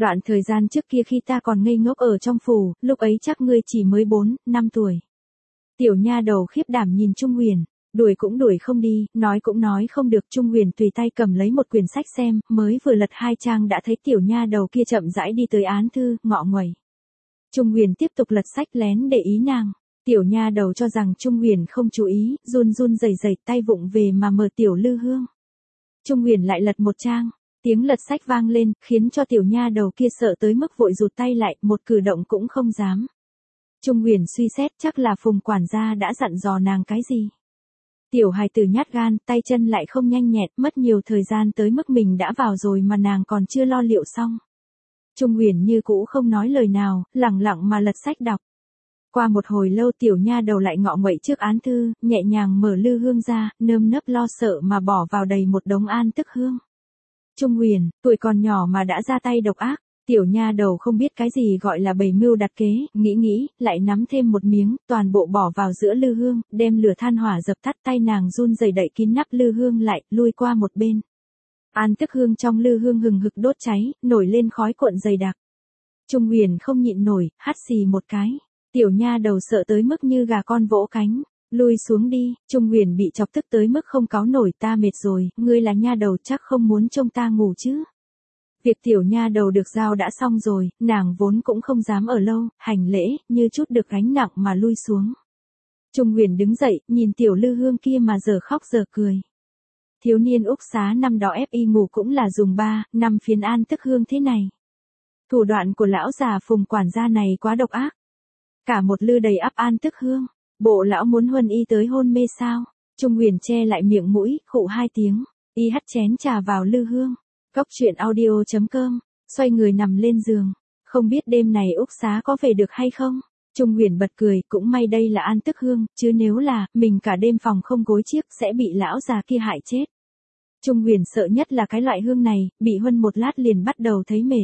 Đoạn thời gian trước kia khi ta còn ngây ngốc ở trong phủ, lúc ấy chắc ngươi chỉ mới 4, 5 tuổi. Tiểu nha đầu khiếp đảm nhìn Trung Huyền, đuổi cũng đuổi không đi, nói cũng nói không được. Trung Huyền tùy tay cầm lấy một quyển sách xem, mới vừa lật 2 trang đã thấy tiểu nha đầu kia chậm rãi đi tới án thư, ngọ nguậy. Trung Huyền tiếp tục lật sách lén để ý nàng. Tiểu nha đầu cho rằng Trung Huyền không chú ý, run run rẩy rẩy tay vụng về mà mở tiểu lư hương. Trung Huyền lại lật một trang, tiếng lật sách vang lên, khiến cho tiểu nha đầu kia sợ tới mức vội rụt tay lại, một cử động cũng không dám. Trung Huyền suy xét chắc là Phùng quản gia đã dặn dò nàng cái gì. Tiểu hài tử nhát gan, tay chân lại không nhanh nhẹn, mất nhiều thời gian tới mức mình đã vào rồi mà nàng còn chưa lo liệu xong. Trung Huyền như cũ không nói lời nào, lẳng lặng mà lật sách đọc. Qua một hồi lâu tiểu nha đầu lại ngọ nguậy trước án thư, nhẹ nhàng mở lư hương ra, nơm nớp lo sợ mà bỏ vào đầy một đống an tức hương. Trung Huyền, tuổi còn nhỏ mà đã ra tay độc ác. Tiểu nha đầu không biết cái gì gọi là bày mưu đặt kế, nghĩ, lại nắm thêm một miếng, toàn bộ bỏ vào giữa lư hương, đem lửa than hỏa dập tắt, tay nàng run rẩy đậy kín nắp lư hương lại, lui qua một bên. An tức hương trong lư hương hừng hực đốt cháy, nổi lên khói cuộn dày đặc. Trung Huyền không nhịn nổi, hắt xì một cái. Tiểu nha đầu sợ tới mức như gà con vỗ cánh. Lui xuống đi. Trung Huyền bị chọc tức tới mức không cáu nổi. Ta mệt rồi, ngươi là nha đầu chắc không muốn trông ta ngủ chứ. Việc tiểu nha đầu được giao đã xong rồi, nàng vốn cũng không dám ở lâu, hành lễ, như chút được gánh nặng mà lui xuống. Trung Huyền đứng dậy, nhìn tiểu lư hương kia mà giờ khóc giờ cười. Thiếu niên Úc Xá năm đó ép y ngủ cũng là dùng 3, 5 phiến an tức hương thế này. Thủ đoạn của lão già Phùng quản gia này quá độc ác. Cả một lư đầy ắp an tức hương, bộ lão muốn huân y tới hôn mê sao? Trung Huyền che lại miệng mũi, khụ 2 tiếng, y hắt chén trà vào lư hương. Cốc truyện audio.com, xoay người nằm lên giường. Không biết đêm này Úc Xá có về được hay không? Trung Huyền bật cười, cũng may đây là an tức hương, chứ nếu là, mình cả đêm phòng không gối chiếc sẽ bị lão già kia hại chết. Trung Huyền sợ nhất là cái loại hương này, bị huân một lát liền bắt đầu thấy mệt.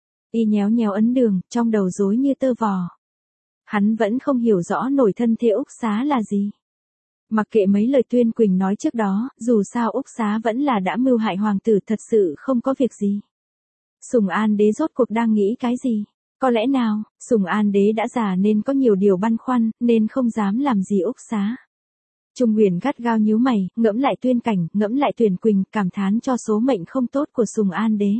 Y nhéo nhéo ấn đường, trong đầu rối như tơ vò. Hắn vẫn không hiểu rõ nổi thân thế Úc Xá là gì. Mặc kệ mấy lời Tuyên Quỳnh nói trước đó, dù sao Úc Xá vẫn là đã mưu hại hoàng tử, thật sự không có việc gì. Sùng An đế rốt cuộc đang nghĩ cái gì? Có lẽ nào, Sùng An đế đã già nên có nhiều điều băn khoăn, nên không dám làm gì Úc Xá. Trung Huyền gắt gao nhíu mày, ngẫm lại Tuyên Cảnh, ngẫm lại Tuyển Quỳnh, cảm thán cho số mệnh không tốt của Sùng An đế.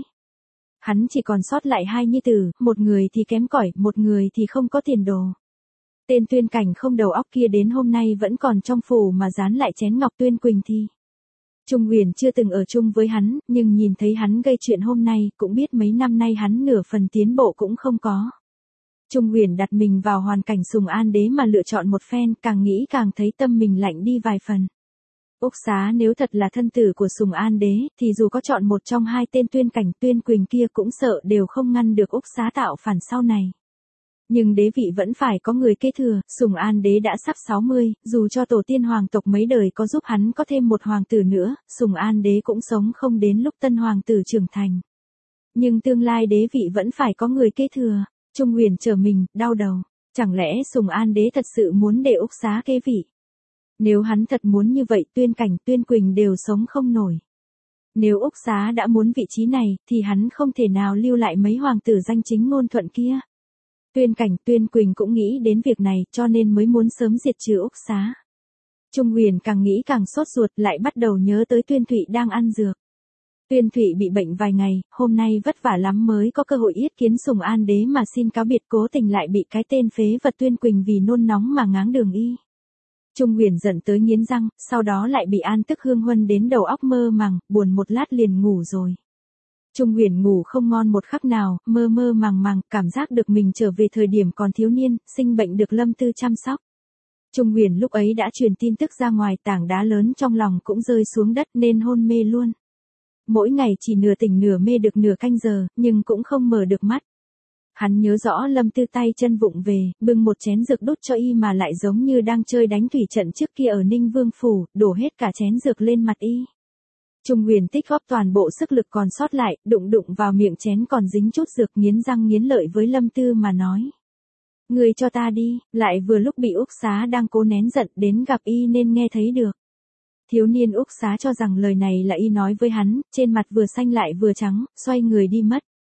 Hắn chỉ còn sót lại 2 nhi tử, một người thì kém cỏi, một người thì không có tiền đồ. Tên Tuyên Cảnh không đầu óc kia đến hôm nay vẫn còn trong phủ mà dán lại chén ngọc Tuyên Quỳnh thì. Trung Huyền chưa từng ở chung với hắn, nhưng nhìn thấy hắn gây chuyện hôm nay, cũng biết mấy năm nay hắn nửa phần tiến bộ cũng không có. Trung Huyền đặt mình vào hoàn cảnh Sùng An đế mà lựa chọn một phen, càng nghĩ càng thấy tâm mình lạnh đi vài phần. Úc Xá nếu thật là thân tử của Sùng An đế, thì dù có chọn một trong 2 tên Tuyên Cảnh Tuyên Quỳnh kia cũng sợ đều không ngăn được Úc Xá tạo phản sau này. Nhưng đế vị vẫn phải có người kế thừa, Sùng An đế đã sắp 60, dù cho tổ tiên hoàng tộc mấy đời có giúp hắn có thêm một hoàng tử nữa, Sùng An đế cũng sống không đến lúc tân hoàng tử trưởng thành. Nhưng tương lai đế vị vẫn phải có người kế thừa. Trung Huyền trở mình, đau đầu. Chẳng lẽ Sùng An đế thật sự muốn để Úc Xá kế vị? Nếu hắn thật muốn như vậy Tuyên Cảnh Tuyên Quỳnh đều sống không nổi. Nếu Úc Xá đã muốn vị trí này, thì hắn không thể nào lưu lại mấy hoàng tử danh chính ngôn thuận kia. Tuyên Cảnh Tuyên Quỳnh cũng nghĩ đến việc này, cho nên mới muốn sớm diệt trừ Úc Xá. Trung Huyền càng nghĩ càng sốt ruột, lại bắt đầu nhớ tới Tuyên Thụy đang ăn dược. Tuyên Thụy bị bệnh vài ngày, hôm nay vất vả lắm mới có cơ hội yết kiến Sùng An đế mà xin cáo biệt, cố tình lại bị cái tên phế vật Tuyên Quỳnh vì nôn nóng mà ngáng đường y. Trung Huyền giận tới nghiến răng, sau đó lại bị an tức hương huân đến đầu óc mơ màng, buồn một lát liền ngủ rồi. Trung Huyền ngủ không ngon một khắc nào, mơ mơ màng màng, cảm giác được mình trở về thời điểm còn thiếu niên, sinh bệnh được Lâm Tư chăm sóc. Trung Huyền lúc ấy đã truyền tin tức ra ngoài, tảng đá lớn trong lòng cũng rơi xuống đất nên hôn mê luôn. Mỗi ngày chỉ nửa tỉnh nửa mê được nửa canh giờ, nhưng cũng không mở được mắt. Hắn nhớ rõ Lâm Tư tay chân vụng về, bưng một chén dược đút cho y mà lại giống như đang chơi đánh thủy trận trước kia ở Ninh Vương Phủ, đổ hết cả chén dược lên mặt y. Trung Huyền tích góp toàn bộ sức lực còn sót lại, đụng vào miệng chén còn dính chút dược, nghiến răng nghiến lợi với Lâm Tư mà nói. Người cho ta đi, lại vừa lúc bị Úc Xá đang cố nén giận đến gặp y nên nghe thấy được. Thiếu niên Úc Xá cho rằng lời này là y nói với hắn, trên mặt vừa xanh lại vừa trắng, xoay người đi mất.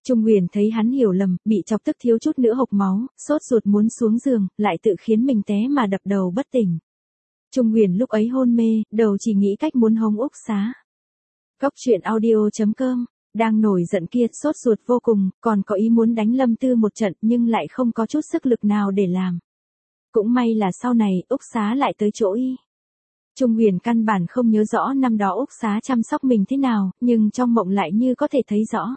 Trung Huyền thấy hắn hiểu lầm, bị chọc tức thiếu chút nữa hộc máu, sốt ruột muốn xuống giường, lại tự khiến mình té mà đập đầu bất tỉnh. Trung Huyền lúc ấy hôn mê, đầu chỉ nghĩ cách muốn hống Úc Xá. Cốc truyện audio.com, đang nổi giận kia, sốt ruột vô cùng, còn có ý muốn đánh Lâm Tư một trận nhưng lại không có chút sức lực nào để làm. Cũng may là sau này, Úc Xá lại tới chỗ y. Trung Huyền căn bản không nhớ rõ năm đó Úc Xá chăm sóc mình thế nào, nhưng trong mộng lại như có thể thấy rõ.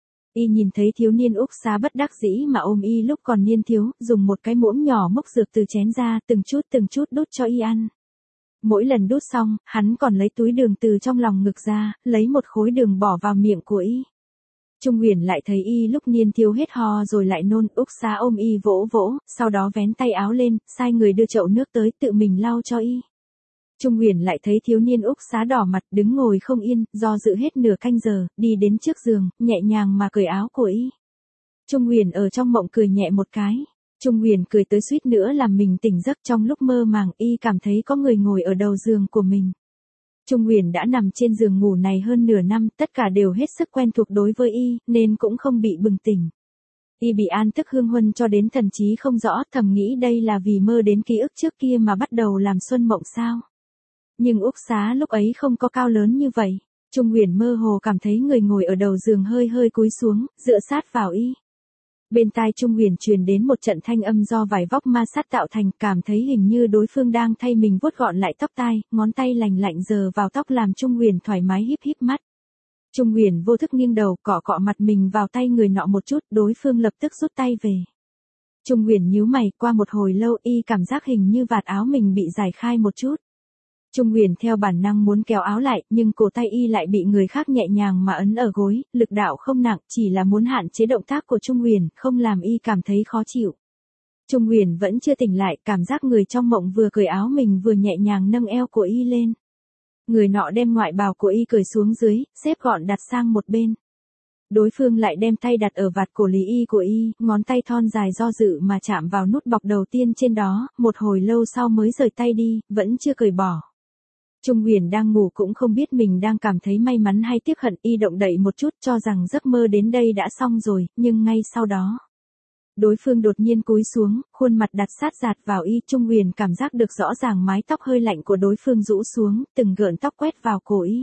Y nhìn thấy thiếu niên Úc Xá bất đắc dĩ mà ôm y lúc còn niên thiếu, dùng một cái muỗng nhỏ múc dược từ chén ra, từng chút đút cho y ăn. Mỗi lần đút xong, hắn còn lấy túi đường từ trong lòng ngực ra, lấy một khối đường bỏ vào miệng của y. Trung Huyền lại thấy y lúc niên thiếu hết ho rồi lại nôn, Úc Xá ôm y vỗ vỗ, sau đó vén tay áo lên, sai người đưa chậu nước tới tự mình lau cho y. Trung Huyền lại thấy thiếu niên Úc Xá đỏ mặt đứng ngồi không yên, do dự hết nửa canh giờ, đi đến trước giường, nhẹ nhàng mà cởi áo của y. Trung Huyền ở trong mộng cười nhẹ một cái. Trung Huyền cười tới suýt nữa làm mình tỉnh giấc, trong lúc mơ màng y cảm thấy có người ngồi ở đầu giường của mình. Trung Huyền đã nằm trên giường ngủ này hơn nửa năm, tất cả đều hết sức quen thuộc đối với y, nên cũng không bị bừng tỉnh. Y bị an tức hương huân cho đến thần trí không rõ, thầm nghĩ đây là vì mơ đến ký ức trước kia mà bắt đầu làm xuân mộng sao. Nhưng Úc Xá lúc ấy không có cao lớn như vậy. Trung Huyền mơ hồ cảm thấy người ngồi ở đầu giường hơi hơi cúi xuống, dựa sát vào y. Bên tai Trung Huyền truyền đến một trận thanh âm do vải vóc ma sát tạo thành, cảm thấy hình như đối phương đang thay mình vuốt gọn lại tóc tai, ngón tay lành lạnh giơ vào tóc làm Trung Huyền thoải mái híp híp mắt. Trung Huyền vô thức nghiêng đầu, cọ cọ mặt mình vào tay người nọ một chút, đối phương lập tức rút tay về. Trung Huyền nhíu mày, qua một hồi lâu y cảm giác hình như vạt áo mình bị giải khai một chút. Trung Huyền theo bản năng muốn kéo áo lại, nhưng cổ tay y lại bị người khác nhẹ nhàng mà ấn ở gối, lực đạo không nặng, chỉ là muốn hạn chế động tác của Trung Huyền, không làm y cảm thấy khó chịu. Trung Huyền vẫn chưa tỉnh lại, cảm giác người trong mộng vừa cởi áo mình vừa nhẹ nhàng nâng eo của y lên. Người nọ đem ngoại bào của y cởi xuống dưới, xếp gọn đặt sang một bên. Đối phương lại đem tay đặt ở vạt cổ lý y của y, ngón tay thon dài do dự mà chạm vào nút bọc đầu tiên trên đó, một hồi lâu sau mới rời tay đi, vẫn chưa cởi bỏ. Trung Huyền đang ngủ cũng không biết mình đang cảm thấy may mắn hay tiếc hận, y động đậy một chút cho rằng giấc mơ đến đây đã xong rồi, nhưng ngay sau đó. Đối phương đột nhiên cúi xuống, khuôn mặt đặt sát dạt vào y, Trung Huyền cảm giác được rõ ràng mái tóc hơi lạnh của đối phương rũ xuống, từng gợn tóc quét vào cổ y.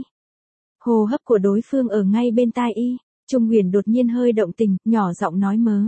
Hô hấp của đối phương ở ngay bên tai y, Trung Huyền đột nhiên hơi động tình, nhỏ giọng nói mớ.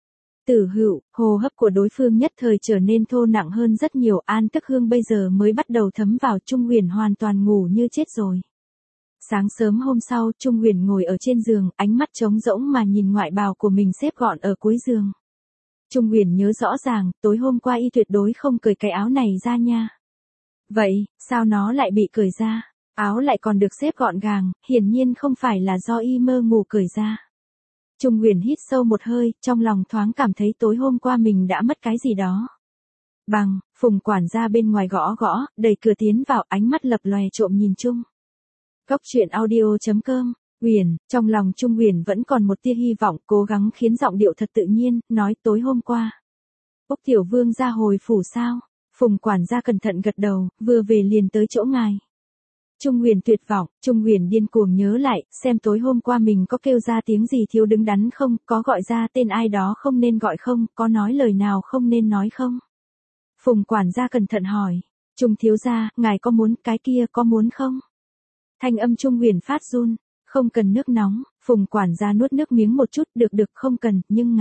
Tử Hữu, hô hấp của đối phương nhất thời trở nên thô nặng hơn rất nhiều, an tức hương bây giờ mới bắt đầu thấm vào, Trung Huyền hoàn toàn ngủ như chết rồi. Sáng sớm hôm sau, Trung Huyền ngồi ở trên giường, ánh mắt trống rỗng mà nhìn ngoại bào của mình xếp gọn ở cuối giường. Trung Huyền nhớ rõ ràng, tối hôm qua y tuyệt đối không cởi cái áo này ra nha. Vậy, sao nó lại bị cởi ra? Áo lại còn được xếp gọn gàng, hiển nhiên không phải là do y mơ ngủ cởi ra. Trung Huyền hít sâu một hơi, trong lòng thoáng cảm thấy tối hôm qua mình đã mất cái gì đó. Bằng, Phùng quản gia bên ngoài gõ gõ, đẩy cửa tiến vào, ánh mắt lập lòe trộm nhìn Trung. Cốc truyện audio.com, Huyền, trong lòng Trung Huyền vẫn còn một tia hy vọng, cố gắng khiến giọng điệu thật tự nhiên, nói tối hôm qua. Úc Tiểu Vương ra hồi phủ sao? Phùng quản gia cẩn thận gật đầu, vừa về liền tới chỗ ngài. Trung Huyền tuyệt vọng, Trung Huyền điên cuồng nhớ lại, xem tối hôm qua mình có kêu ra tiếng gì thiếu đứng đắn không, có gọi ra tên ai đó không nên gọi không, có nói lời nào không nên nói không. Phùng quản gia cẩn thận hỏi, Trung thiếu gia, ngài có muốn cái kia có muốn không? Thanh âm Trung Huyền phát run, không cần nước nóng, Phùng quản gia nuốt nước miếng một chút, được không cần, nhưng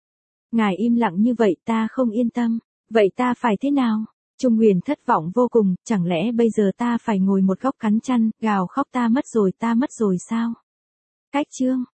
ngài im lặng như vậy ta không yên tâm, vậy ta phải thế nào? Trung Huyền thất vọng vô cùng, chẳng lẽ bây giờ ta phải ngồi một góc cắn chăn, gào khóc ta mất rồi sao? Cách chương